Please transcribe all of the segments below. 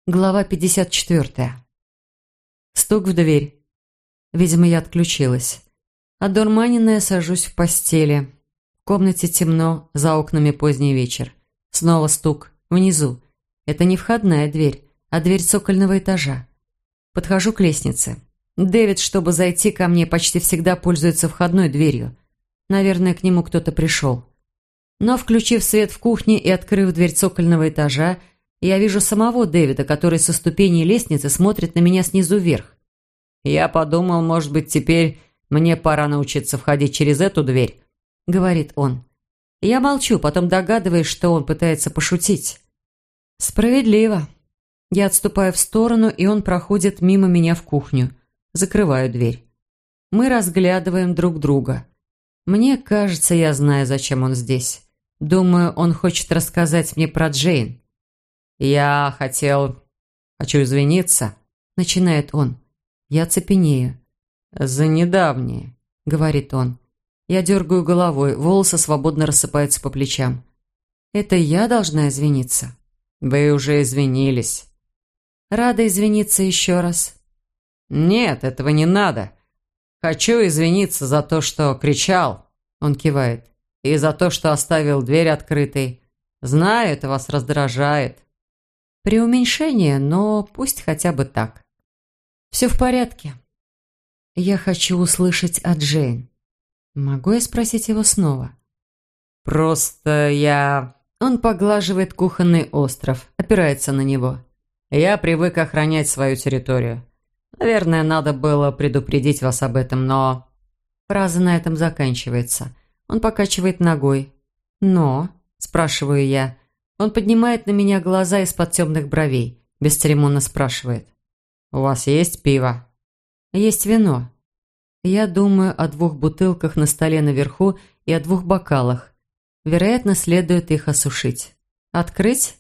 Глава 54. Стук в дверь. Видимо, я отключилась. Одурманенная сажусь в постели. В комнате темно, за окнами поздний вечер. Снова стук. Внизу. Это не входная дверь, а дверь цокольного этажа. Подхожу к лестнице. Дэвид, чтобы зайти ко мне, почти всегда пользуется входной дверью. Наверное, к нему кто-то пришел. Но, включив свет в кухне и открыв дверь цокольного этажа, я вижу самого Дэвида, который со ступеней лестницы смотрит на меня снизу вверх. «Я подумал, может быть, теперь мне пора научиться входить через эту дверь», — говорит он. Я молчу, потом догадываюсь, что он пытается пошутить. Справедливо. Я отступаю в сторону, и он проходит мимо меня в кухню. Закрываю дверь. Мы разглядываем друг друга. Мне кажется, я знаю, зачем он здесь. Думаю, он хочет рассказать мне про Джейн. «Хочу извиниться», — начинает он. Я цепенею. «За недавнее», — говорит он. Я дергаю головой, волосы свободно рассыпаются по плечам. «Это я должна извиниться?» «Вы уже извинились». «Рада извиниться еще раз». «Нет, этого не надо. Хочу извиниться за то, что кричал», — он кивает, «и за то, что оставил дверь открытой. Знаю, это вас раздражает». Преуменьшение, но пусть хотя бы так. Все в порядке. Я хочу услышать от Джейн. Могу я спросить его снова? «Просто я...» Он поглаживает кухонный остров, опирается на него. «Я привык охранять свою территорию. Наверное, надо было предупредить вас об этом, но...» Фраза на этом заканчивается. Он покачивает ногой. «Но?» – спрашиваю я. Он поднимает на меня глаза из-под темных бровей. Бесцеремонно спрашивает. «У вас есть пиво?» «Есть вино». Я думаю о 2 бутылках на столе наверху и о 2 бокалах. Вероятно, следует их осушить. Открыть?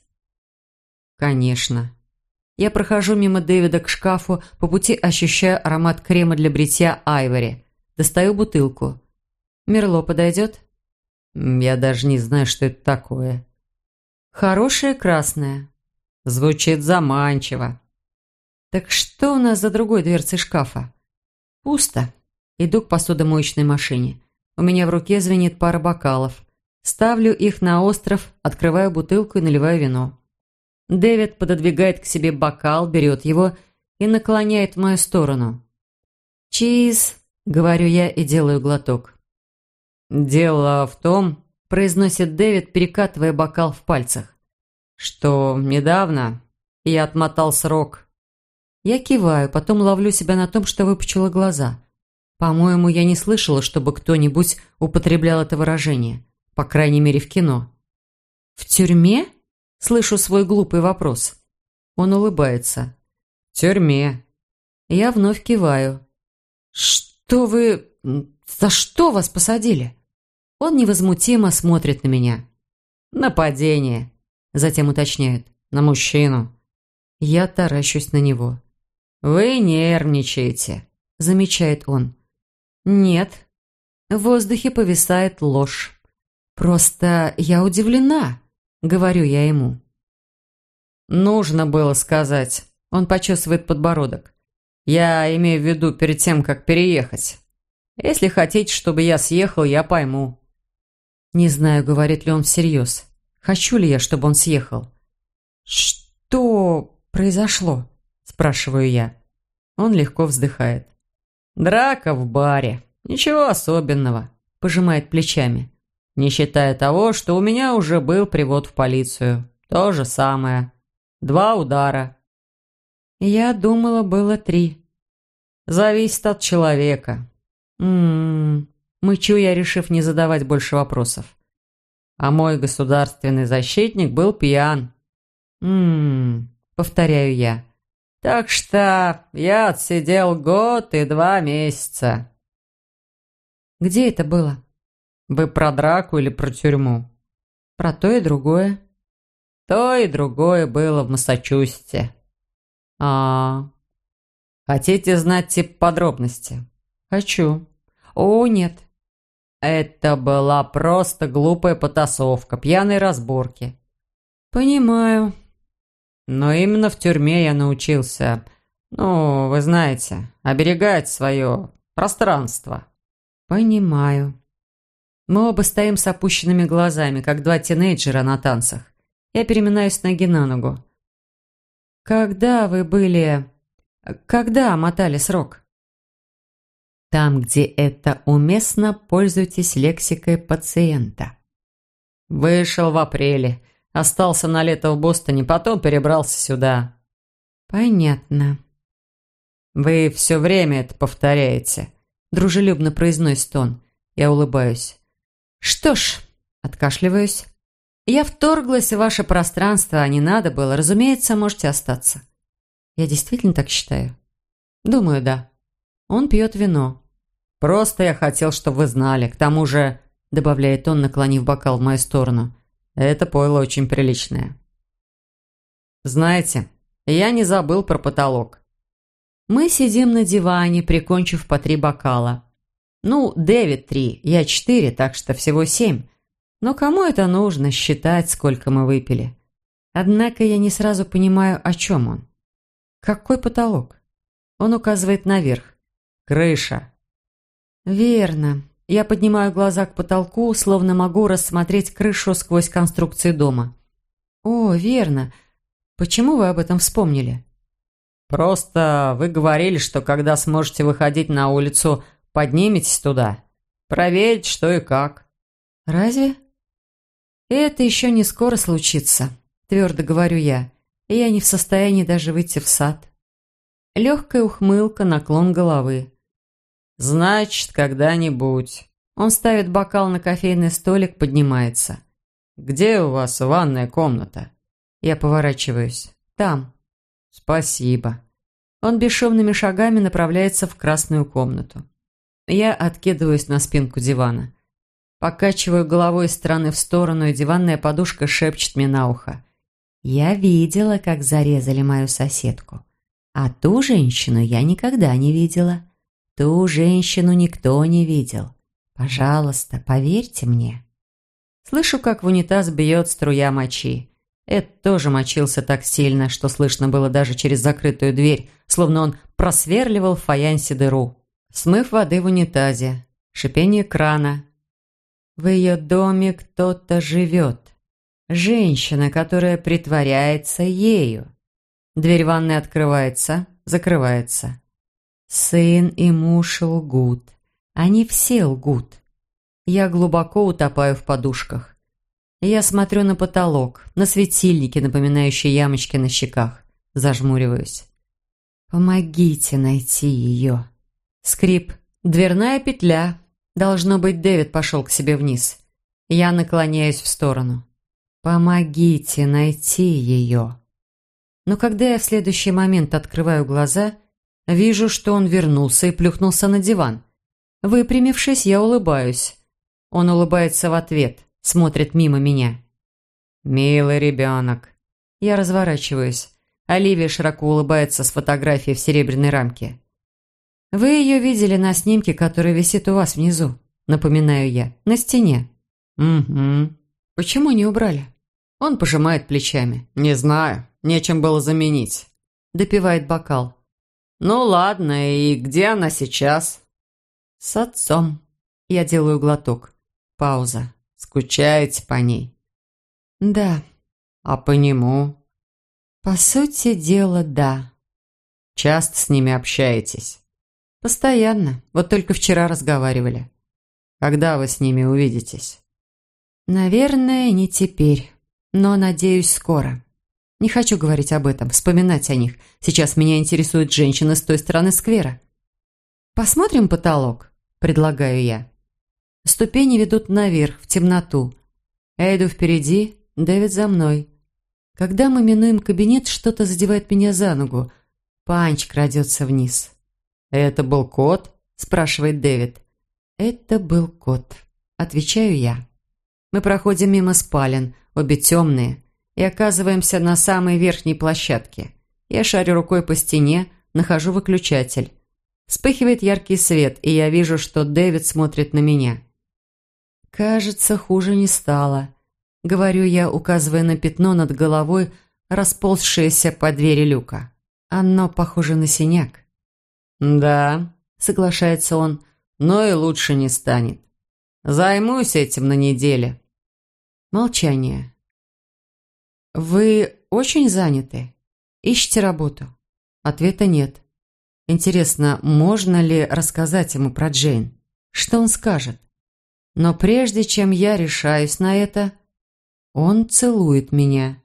Конечно. Я прохожу мимо Дэвида к шкафу, по пути ощущаю аромат крема для бритья Айвори. Достаю бутылку. Мерло подойдет? Я даже не знаю, что это такое. Хорошее красное. Звучит заманчиво. Так что у нас за другой дверцей шкафа? Пусто. Иду к посудомоечной машине. У меня в руке звенит пара бокалов. Ставлю их на остров, открываю бутылку и наливаю вино. Дэвид пододвигает к себе бокал, берет его и наклоняет в мою сторону. «Чиз», — говорю я и делаю глоток. «Дело в том», — произносит Дэвид, перекатывая бокал в пальцах, «что недавно я отмотал срок». Я киваю, потом ловлю себя на том, что выпучила глаза. По-моему, я не слышала, чтобы кто-нибудь употреблял это выражение. По крайней мере, в кино. «В тюрьме?» – слышу свой глупый вопрос. Он улыбается. «В тюрьме». Я вновь киваю. «Что вы... За что вас посадили?» Он невозмутимо смотрит на меня. «Нападение», – затем уточняет. «На мужчину». Я таращусь на него. «Вы нервничаете», – замечает он. «Нет». В воздухе повисает ложь. «Просто я удивлена», — говорю я ему. «Нужно было сказать». Он почесывает подбородок. «Я имею в виду перед тем, как переехать. Если хотите, чтобы я съехал, я пойму». Не знаю, говорит ли он всерьез. Хочу ли я, чтобы он съехал? «Что произошло?» – спрашиваю я. Он легко вздыхает. «Драка в баре. Ничего особенного», – пожимает плечами. «Не считая того, что у меня уже был привод в полицию. То же самое. 2 удара». Я думала, было 3. «Зависит от человека». Мычу я, решив не задавать больше вопросов. «А мой государственный защитник был пьян». Повторяю я. «Так что я отсидел 1 год и 2 месяца». «Где это было?» «Вы про драку или про тюрьму?» «Про то и другое». «То и другое было в Массачусетсе». А, Хотите знать тип подробности?» хочу. О, нет. Это была просто глупая потасовка, пьяные разборки. Понимаю. Но именно в тюрьме я научился, ну, вы знаете, оберегать свое пространство». «Понимаю». Мы оба стоим с опущенными глазами, как два тинейджера на танцах. Я переминаюсь с ноги на ногу. «Когда вы были... Когда мотали срок?» Там, где это уместно, пользуйтесь лексикой пациента. «Вышел в апреле, остался на лето в Бостоне, потом перебрался сюда». «Понятно». «Вы все время это повторяете», – дружелюбно произносит он. Я улыбаюсь. «Что ж», – откашливаюсь. «Я вторглась в ваше пространство, а не надо было. Разумеется, можете остаться». «Я действительно так считаю?» «Думаю, да». Он пьет вино. «Просто я хотел, чтобы вы знали. К тому же», – добавляет он, наклонив бокал в мою сторону, – «это пойло очень приличное». «Знаете, я не забыл про потолок». Мы сидим на диване, прикончив по 3 бокала. Ну, Дэвид 3, я 4, так что всего 7. Но кому это нужно, считать, сколько мы выпили? Однако я не сразу понимаю, о чем он. Какой потолок? Он указывает наверх. «Крыша». Верно. Я поднимаю глаза к потолку, словно могу рассмотреть крышу сквозь конструкцию дома. О, верно. Почему вы об этом вспомнили? «Просто вы говорили, что когда сможете выходить на улицу, подниметесь туда. Проверить, что и как». Разве? Это еще не скоро случится, твердо говорю я. И я не в состоянии даже выйти в сад. Легкая ухмылка, наклон головы. «Значит, когда-нибудь». Он ставит бокал на кофейный столик, поднимается. «Где у вас ванная комната?» Я поворачиваюсь. Там. «Спасибо». Он бесшумными шагами направляется в красную комнату. Я откидываюсь на спинку дивана. Покачиваю головой из стороны в сторону, и диванная подушка шепчет мне на ухо. «Я видела, как зарезали мою соседку. А ту женщину я никогда не видела. Ту женщину никто не видел. Пожалуйста, поверьте мне». Слышу, как в унитаз бьет струя мочи. Эд тоже мочился так сильно, что слышно было даже через закрытую дверь, словно он просверливал в фаянсе дыру. Смыв воды в унитазе. Шипение крана. В ее доме кто-то живет. Женщина, которая притворяется ею. Дверь ванной открывается, закрывается. Сын и муж лгут. Они все лгут. Я глубоко утопаю в подушках. Я смотрю на потолок, на светильники, напоминающие ямочки на щеках. Зажмуриваюсь. «Помогите найти ее». Скрип. Дверная петля. Должно быть, Дэвид пошел к себе вниз. Я наклоняюсь в сторону. «Помогите найти ее». Но когда я в следующий момент открываю глаза, вижу, что он вернулся и плюхнулся на диван. Выпрямившись, я улыбаюсь. Он улыбается в ответ, смотрит мимо меня. «Милый ребенок». Я разворачиваюсь. Оливия широко улыбается с фотографией в серебряной рамке. «Вы ее видели на снимке, который висит у вас внизу», напоминаю я, на стене. «Угу». «Почему не убрали?» Он пожимает плечами. «Не знаю, нечем было заменить». Допивает бокал. «Ну ладно, и где она сейчас?» «С отцом». Я делаю глоток. Пауза. «Скучаете по ней?» «Да». «А по нему?» «По сути дела, да». «Часто с ними общаетесь?» «Постоянно. Вот только вчера разговаривали». «Когда вы с ними увидитесь?» «Наверное, не теперь. Но, надеюсь, скоро. Не хочу говорить об этом, вспоминать о них. Сейчас меня интересует женщина с той стороны сквера». «Посмотрим потолок», – предлагаю я. Ступени ведут наверх, в темноту. Я иду впереди, Дэвид за мной. Когда мы минуем кабинет, что-то задевает меня за ногу. Панч крадется вниз. «Это был кот?» – спрашивает Дэвид. «Это был кот», – отвечаю я. Мы проходим мимо спален, обе темные, и оказываемся на самой верхней площадке. Я шарю рукой по стене, нахожу выключатель. Вспыхивает яркий свет, и я вижу, что Дэвид смотрит на меня. «Кажется, хуже не стало», — говорю я, указывая на пятно над головой, расползшееся по двери люка. Оно похоже на синяк. «Да», — соглашается он, — «но и лучше не станет. Займусь этим на неделе». Молчание. «Вы очень заняты? Ищете работу?» Ответа нет. Интересно, можно ли рассказать ему про Джейн? Что он скажет? Но прежде чем я решаюсь на это, он целует меня.